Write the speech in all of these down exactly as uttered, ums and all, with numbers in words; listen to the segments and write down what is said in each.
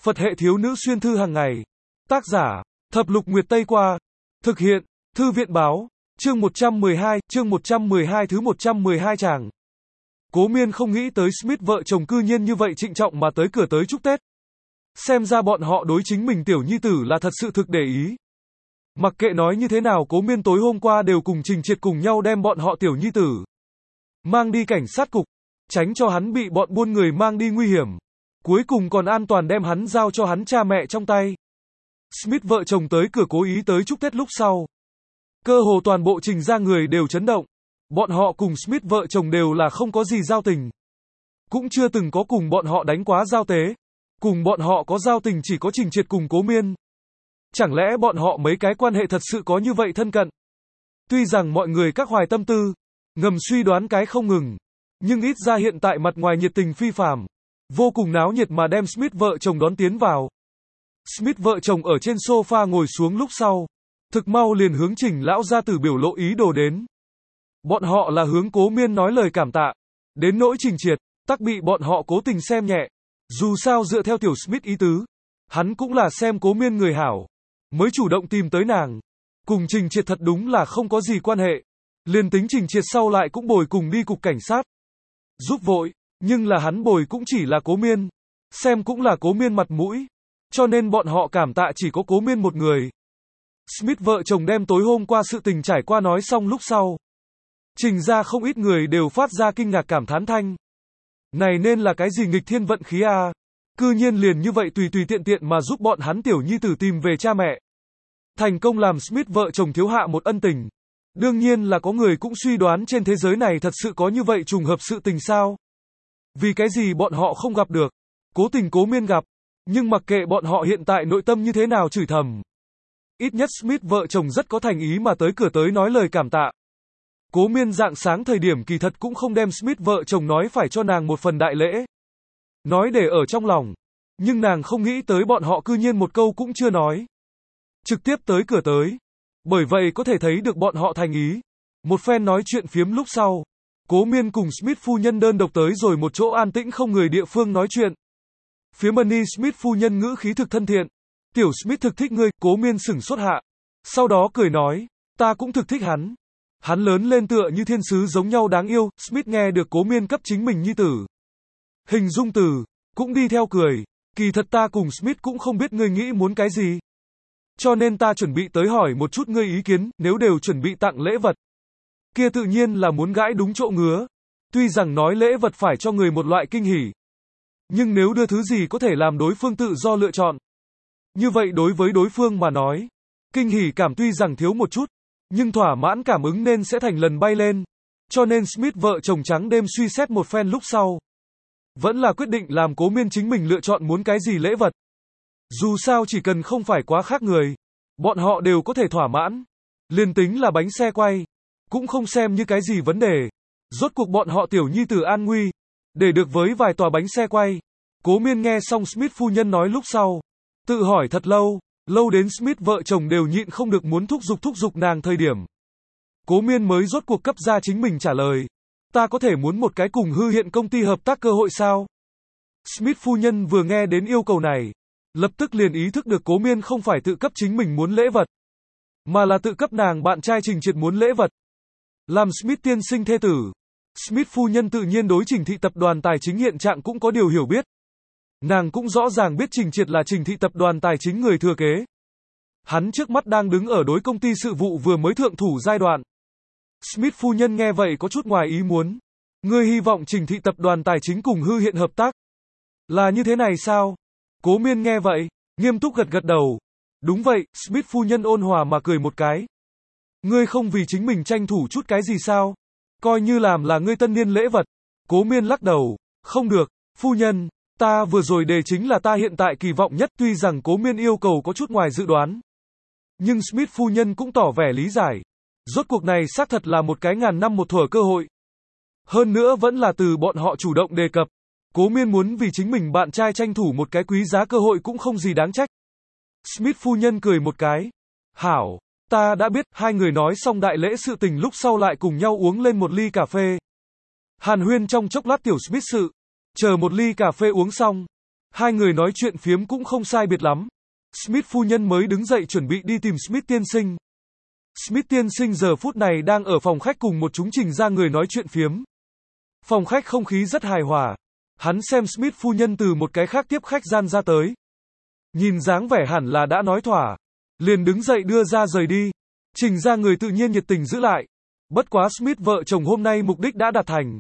Phật hệ thiếu nữ xuyên thư hàng ngày. Tác giả, Thập Lục Nguyệt Tây Qua. Thực hiện, Thư viện Báo. Chương một trăm mười hai, chương một trăm mười hai thứ một trăm mười hai chàng. Cố Miên không nghĩ tới Smith vợ chồng cư nhiên như vậy trịnh trọng mà tới cửa tới chúc Tết. Xem ra bọn họ đối chính mình tiểu nhi tử là thật sự thực để ý. Mặc kệ nói như thế nào, Cố Miên tối hôm qua đều cùng Trình Triệt cùng nhau đem bọn họ tiểu nhi tử mang đi cảnh sát cục, tránh cho hắn bị bọn buôn người mang đi nguy hiểm. Cuối cùng còn an toàn đem hắn giao cho hắn cha mẹ trong tay. Smith vợ chồng tới cửa cố ý tới chúc Tết lúc sau. Cơ hồ toàn bộ Trình gia người đều chấn động. Bọn họ cùng Smith vợ chồng đều là không có gì giao tình. Cũng chưa từng có cùng bọn họ đánh quá giao tế. Cùng bọn họ có giao tình chỉ có Trình Triệt cùng Cố Miên. Chẳng lẽ bọn họ mấy cái quan hệ thật sự có như vậy thân cận? Tuy rằng mọi người các hoài tâm tư, ngầm suy đoán cái không ngừng, nhưng ít ra hiện tại mặt ngoài nhiệt tình phi phàm, vô cùng náo nhiệt mà đem Smith vợ chồng đón tiến vào. Smith vợ chồng ở trên sofa ngồi xuống lúc sau, thực mau liền hướng Trình lão gia tử biểu lộ ý đồ đến. Bọn họ là hướng Cố Miên nói lời cảm tạ, đến nỗi Trình Triệt, tắc bị bọn họ cố tình xem nhẹ. Dù sao dựa theo tiểu Smith ý tứ, hắn cũng là xem Cố Miên người hảo, mới chủ động tìm tới nàng. Cùng Trình Triệt thật đúng là không có gì quan hệ. Liền tính Trình Triệt sau lại cũng bồi cùng đi cục cảnh sát, giúp vội, nhưng là hắn bồi cũng chỉ là Cố Miên, xem cũng là Cố Miên mặt mũi, cho nên bọn họ cảm tạ chỉ có Cố Miên một người. Smith vợ chồng đem tối hôm qua sự tình trải qua nói xong lúc sau, Trình ra không ít người đều phát ra kinh ngạc cảm thán thanh. Này nên là cái gì nghịch thiên vận khí à? Cư nhiên liền như vậy tùy tùy tiện tiện mà giúp bọn hắn tiểu nhi tử tìm về cha mẹ. Thành công làm Smith vợ chồng thiếu hạ một ân tình. Đương nhiên là có người cũng suy đoán trên thế giới này thật sự có như vậy trùng hợp sự tình sao? Vì cái gì bọn họ không gặp được? Cố tình Cố Miên gặp. Nhưng mặc kệ bọn họ hiện tại nội tâm như thế nào chửi thầm, ít nhất Smith vợ chồng rất có thành ý mà tới cửa tới nói lời cảm tạ. Cố Miên rạng sáng thời điểm kỳ thật cũng không đem Smith vợ chồng nói phải cho nàng một phần đại lễ, nói để ở trong lòng, nhưng nàng không nghĩ tới bọn họ cư nhiên một câu cũng chưa nói, trực tiếp tới cửa tới. Bởi vậy có thể thấy được bọn họ thành ý. Một phen nói chuyện phiếm lúc sau, Cố Miên cùng Smith phu nhân đơn độc tới rồi một chỗ an tĩnh không người địa phương nói chuyện. Phía Money Smith phu nhân ngữ khí thực thân thiện. Tiểu Smith thực thích ngươi. Cố Miên sửng sốt hạ, sau đó cười nói, ta cũng thực thích hắn. Hắn lớn lên tựa như thiên sứ giống nhau đáng yêu. Smith nghe được Cố Miên cấp chính mình nhi tử hình dung từ, cũng đi theo cười. Kỳ thật ta cùng Smith cũng không biết ngươi nghĩ muốn cái gì, cho nên ta chuẩn bị tới hỏi một chút ngươi ý kiến. Nếu đều chuẩn bị tặng lễ vật, kia tự nhiên là muốn gãi đúng chỗ ngứa. Tuy rằng nói lễ vật phải cho người một loại kinh hỉ, nhưng nếu đưa thứ gì có thể làm đối phương tự do lựa chọn, như vậy đối với đối phương mà nói, kinh hỉ cảm tuy rằng thiếu một chút, nhưng thỏa mãn cảm ứng nên sẽ thành lần bay lên. Cho nên Smith vợ chồng trắng đêm suy xét một phen lúc sau, vẫn là quyết định làm Cố Miên chính mình lựa chọn muốn cái gì lễ vật. Dù sao chỉ cần không phải quá khác người, bọn họ đều có thể thỏa mãn. Liền tính là bánh xe quay, cũng không xem như cái gì vấn đề. Rốt cuộc bọn họ tiểu nhi tử an nguy, để được với vài tòa bánh xe quay. Cố Miên nghe xong Smith phu nhân nói lúc sau, tự hỏi thật lâu, lâu đến Smith vợ chồng đều nhịn không được muốn thúc giục thúc giục nàng thời điểm. Cố Miên mới rốt cuộc cấp ra chính mình trả lời. Ta có thể muốn một cái cùng Hư Hiện công ty hợp tác cơ hội sao? Smith phu nhân vừa nghe đến yêu cầu này, lập tức liền ý thức được Cố Miên không phải tự cấp chính mình muốn lễ vật, mà là tự cấp nàng bạn trai Trình Triệt muốn lễ vật. Làm Smith tiên sinh thê tử, Smith phu nhân tự nhiên đối Trình thị tập đoàn tài chính hiện trạng cũng có điều hiểu biết. Nàng cũng rõ ràng biết Trình Triệt là Trình thị tập đoàn tài chính người thừa kế. Hắn trước mắt đang đứng ở đối công ty sự vụ vừa mới thượng thủ giai đoạn. Smith phu nhân nghe vậy có chút ngoài ý muốn. Ngươi hy vọng Trình thị tập đoàn tài chính cùng Hư Hiện hợp tác? Là như thế này sao? Cố Miên nghe vậy, nghiêm túc gật gật đầu. Đúng vậy. Smith phu nhân ôn hòa mà cười một cái. Ngươi không vì chính mình tranh thủ chút cái gì sao? Coi như làm là ngươi tân niên lễ vật. Cố Miên lắc đầu. Không được, phu nhân, ta vừa rồi đề chính là ta hiện tại kỳ vọng nhất. Tuy rằng Cố Miên yêu cầu có chút ngoài dự đoán, nhưng Smith phu nhân cũng tỏ vẻ lý giải. Rốt cuộc này xác thật là một cái ngàn năm một thuở cơ hội. Hơn nữa vẫn là từ bọn họ chủ động đề cập. Cố Miên muốn vì chính mình bạn trai tranh thủ một cái quý giá cơ hội cũng không gì đáng trách. Smith phu nhân cười một cái. Hảo, ta đã biết. Hai người nói xong đại lễ sự tình lúc sau lại cùng nhau uống lên một ly cà phê. Hàn huyên trong chốc lát tiểu Smith sự. Chờ một ly cà phê uống xong, Hai người nói chuyện phiếm cũng không sai biệt lắm. Smith phu nhân mới đứng dậy chuẩn bị đi tìm Smith tiên sinh. Smith tiên sinh giờ phút này đang ở phòng khách cùng một chúng trình ra người nói chuyện phiếm. Phòng khách không khí rất hài hòa. Hắn xem Smith phu nhân từ một cái khác tiếp khách gian ra tới. Nhìn dáng vẻ hẳn là đã nói thỏa. Liền đứng dậy đưa ra rời đi. Trình ra người tự nhiên nhiệt tình giữ lại. Bất quá Smith vợ chồng hôm nay mục đích đã đạt thành.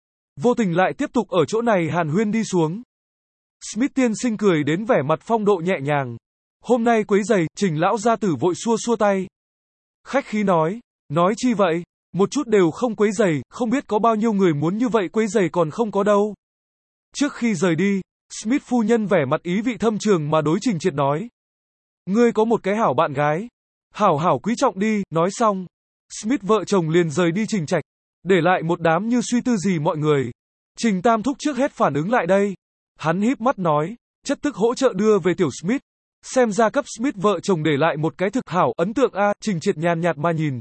Vô tình lại tiếp tục ở chỗ này hàn huyên đi xuống. Smith tiên sinh cười đến vẻ mặt phong độ nhẹ nhàng. Hôm nay quấy giày, Trình lão gia tử vội xua xua tay. Khách khí nói, nói chi vậy, một chút đều không quấy giày, không biết có bao nhiêu người muốn như vậy quấy giày còn không có đâu. Trước khi rời đi, Smith phu nhân vẻ mặt ý vị thâm trường mà đối Trình Triệt nói. Ngươi có một cái hảo bạn gái. Hảo hảo quý trọng đi, nói xong. Smith vợ chồng liền rời đi Trình trạch, để lại một đám như suy tư gì mọi người. Trình Tam Thúc trước hết phản ứng lại đây. Hắn híp mắt nói, chất tức hỗ trợ đưa về tiểu Smith. Xem ra cấp Smith vợ chồng để lại một cái thực hảo ấn tượng a. Trình Triệt nhàn nhạt mà nhìn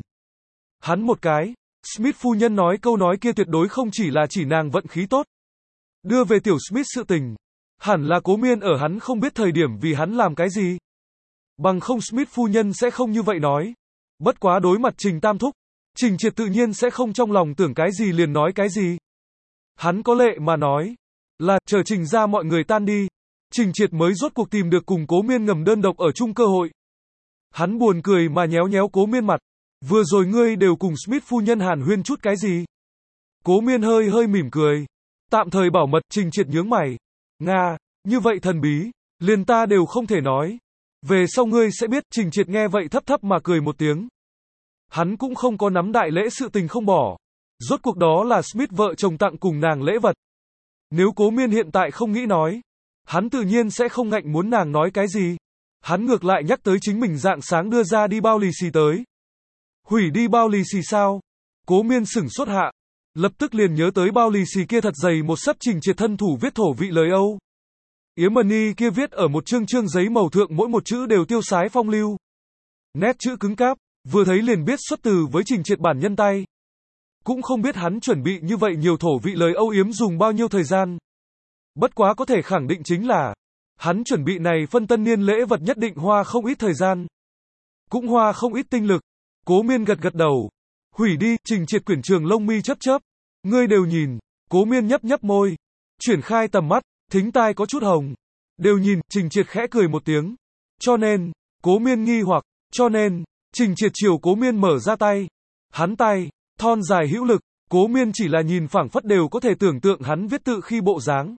hắn một cái. Smith phu nhân nói câu nói kia tuyệt đối không chỉ là chỉ nàng vận khí tốt. Đưa về tiểu Smith sự tình, hẳn là Cố Miên ở hắn không biết thời điểm vì hắn làm cái gì. Bằng không Smith phu nhân sẽ không như vậy nói. Bất quá đối mặt Trình Tam Thúc, Trình Triệt tự nhiên sẽ không trong lòng tưởng cái gì liền nói cái gì. Hắn có lệ mà nói, là, chờ Trình ra mọi người tan đi, Trình Triệt mới rốt cuộc tìm được cùng Cố Miên ngầm đơn độc ở chung cơ hội. Hắn buồn cười mà nhéo nhéo Cố Miên mặt. Vừa rồi ngươi đều cùng Smith phu nhân hàn huyên chút cái gì? Cố Miên hơi hơi mỉm cười. Tạm thời bảo mật. Trình Triệt nhướng mày. Nga, như vậy thần bí, liền ta đều không thể nói. Về sau ngươi sẽ biết. Trình Triệt nghe vậy thấp thấp mà cười một tiếng. Hắn cũng không có nắm đại lễ sự tình không bỏ. Rốt cuộc đó là Smith vợ chồng tặng cùng nàng lễ vật. Nếu Cố Miên hiện tại không nghĩ nói, hắn tự nhiên sẽ không ngạnh muốn nàng nói cái gì. Hắn ngược lại nhắc tới chính mình dạng sáng đưa ra đi bao lì xì tới. Hủy đi bao lì xì sao? Cố Miên sửng sốt hạ. Lập tức liền nhớ tới bao lì xì kia thật dày một sấp Trình Triệt thân thủ viết thổ vị lời Âu. Yếm Money kia viết ở một chương chương giấy màu thượng mỗi một chữ đều tiêu sái phong lưu. Nét chữ cứng cáp, vừa thấy liền biết xuất từ với Trình Triệt bản nhân tay. Cũng không biết hắn chuẩn bị như vậy nhiều thổ vị lời âu yếm dùng bao nhiêu thời gian. Bất quá có thể khẳng định chính là, hắn chuẩn bị này phân tân niên lễ vật nhất định hoa không ít thời gian. Cũng hoa không ít tinh lực. Cố Miên gật gật đầu. Hủy đi. Trình Triệt quyển trường lông mi chớp chớp. Ngươi đều nhìn. Cố Miên nhấp nhấp môi. Chuyển khai tầm mắt, thính tai có chút hồng. Đều nhìn. Trình Triệt khẽ cười một tiếng. Cho nên, Cố Miên nghi hoặc, cho nên, Trình Triệt chiều Cố Miên mở ra tay. Hắn tay, thon dài hữu lực, Cố Miên chỉ là nhìn phảng phất đều có thể tưởng tượng hắn viết tự khi bộ dáng.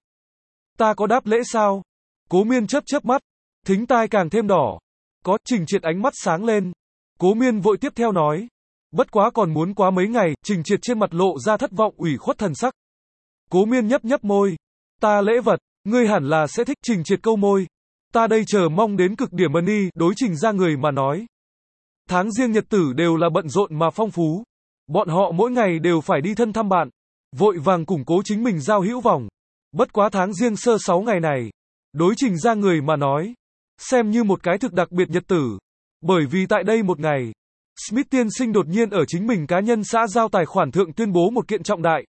Ta có đáp lễ sao? Cố Miên chớp chớp mắt, thính tai càng thêm đỏ. Có. Trình Triệt ánh mắt sáng lên. Cố Miên vội tiếp theo nói. Bất quá còn muốn quá mấy ngày. Trình Triệt trên mặt lộ ra thất vọng ủy khuất thần sắc. Cố Miên nhấp nhấp môi. Ta lễ vật, ngươi hẳn là sẽ thích. Trình Triệt câu môi. Ta đây chờ mong đến cực điểm Money. Đối Trình ra người mà nói, tháng riêng nhật tử đều là bận rộn mà phong phú. Bọn họ mỗi ngày đều phải đi thân thăm bạn, vội vàng củng cố chính mình giao hữu vòng. Bất quá tháng riêng sơ sáu ngày này, đối Trình ra người mà nói, xem như một cái thực đặc biệt nhật tử. Bởi vì tại đây một ngày, Smith tiên sinh đột nhiên ở chính mình cá nhân xã giao tài khoản thượng tuyên bố một kiện trọng đại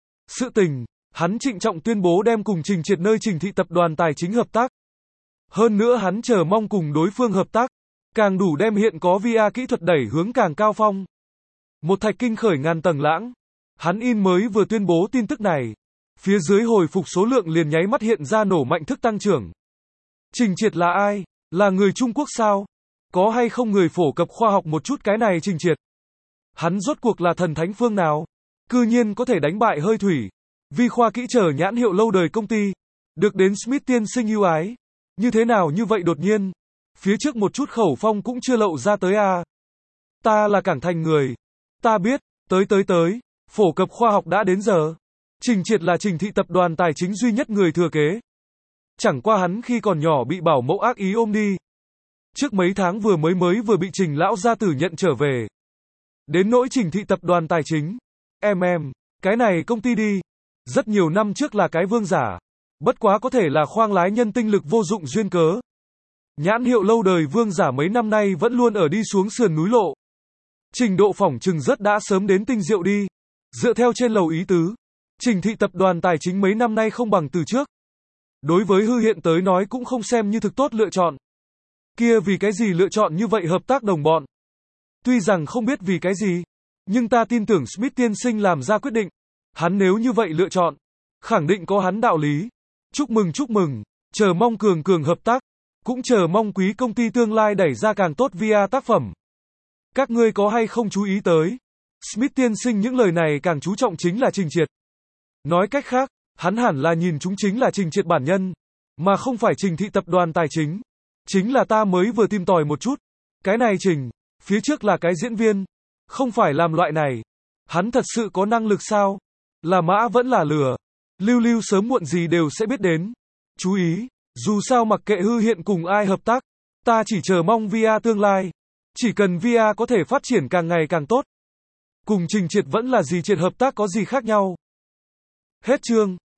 sự tình. Hắn trịnh trọng tuyên bố đem cùng Trình Triệt nơi Trình thị tập đoàn tài chính hợp tác. Hơn nữa hắn chờ mong cùng đối phương hợp tác, càng đủ đem hiện có vê rờ kỹ thuật đẩy hướng càng cao phong. Một thạch kinh khởi ngàn tầng lãng. Hắn in mới vừa tuyên bố tin tức này, phía dưới hồi phục số lượng liền nháy mắt hiện ra nổ mạnh thức tăng trưởng. Trình Triệt là ai? Là người Trung Quốc sao? Có hay không người phổ cập khoa học một chút cái này Trình Triệt? Hắn rốt cuộc là thần thánh phương nào? Cư nhiên có thể đánh bại hơi thủy, vi khoa kỹ trở nhãn hiệu lâu đời công ty, được đến Smith tiên sinh ưu ái. Như thế nào như vậy đột nhiên? Phía trước một chút khẩu phong cũng chưa lộ ra tới à? Ta là Cảng Thành người. Ta biết, tới tới tới, phổ cập khoa học đã đến giờ. Trình Triệt là Trình thị tập đoàn tài chính duy nhất người thừa kế. Chẳng qua hắn khi còn nhỏ bị bảo mẫu ác ý ôm đi. Trước mấy tháng vừa mới mới vừa bị Trình lão gia tử nhận trở về. Đến nỗi Trình thị tập đoàn tài chính, em em, cái này công ty đi. Rất nhiều năm trước là cái vương giả. Bất quá có thể là khoang lái nhân tinh lực vô dụng duyên cớ. Nhãn hiệu lâu đời vương giả mấy năm nay vẫn luôn ở đi xuống sườn núi lộ. Trình độ phỏng chừng rất đã sớm đến tinh diệu đi. Dựa theo trên lầu ý tứ, Trình thị tập đoàn tài chính mấy năm nay không bằng từ trước. Đối với Hư Hiện tới nói cũng không xem như thực tốt lựa chọn. Kia vì cái gì lựa chọn như vậy hợp tác đồng bọn? Tuy rằng không biết vì cái gì, nhưng ta tin tưởng Smith tiên sinh làm ra quyết định. Hắn nếu như vậy lựa chọn, khẳng định có hắn đạo lý. Chúc mừng chúc mừng, chờ mong cường cường hợp tác, cũng chờ mong quý công ty tương lai đẩy ra càng tốt vê rờ tác phẩm. Các ngươi có hay không chú ý tới? Smith tiên sinh những lời này càng chú trọng chính là Trình Triệt. Nói cách khác, hắn hẳn là nhìn chúng chính là Trình Triệt bản nhân, mà không phải Trình thị tập đoàn tài chính. Chính là ta mới vừa tìm tòi một chút. Cái này Trình, phía trước là cái diễn viên, không phải làm loại này. Hắn thật sự có năng lực sao? Là mã vẫn là lừa. Lưu lưu sớm muộn gì đều sẽ biết đến. Chú ý, dù sao mặc kệ Hư Hiện cùng ai hợp tác, ta chỉ chờ mong vê rờ tương lai. Chỉ cần vê rờ có thể phát triển càng ngày càng tốt. Cùng Trình Triệt vẫn là gì Triệt hợp tác có gì khác nhau. Hết chương.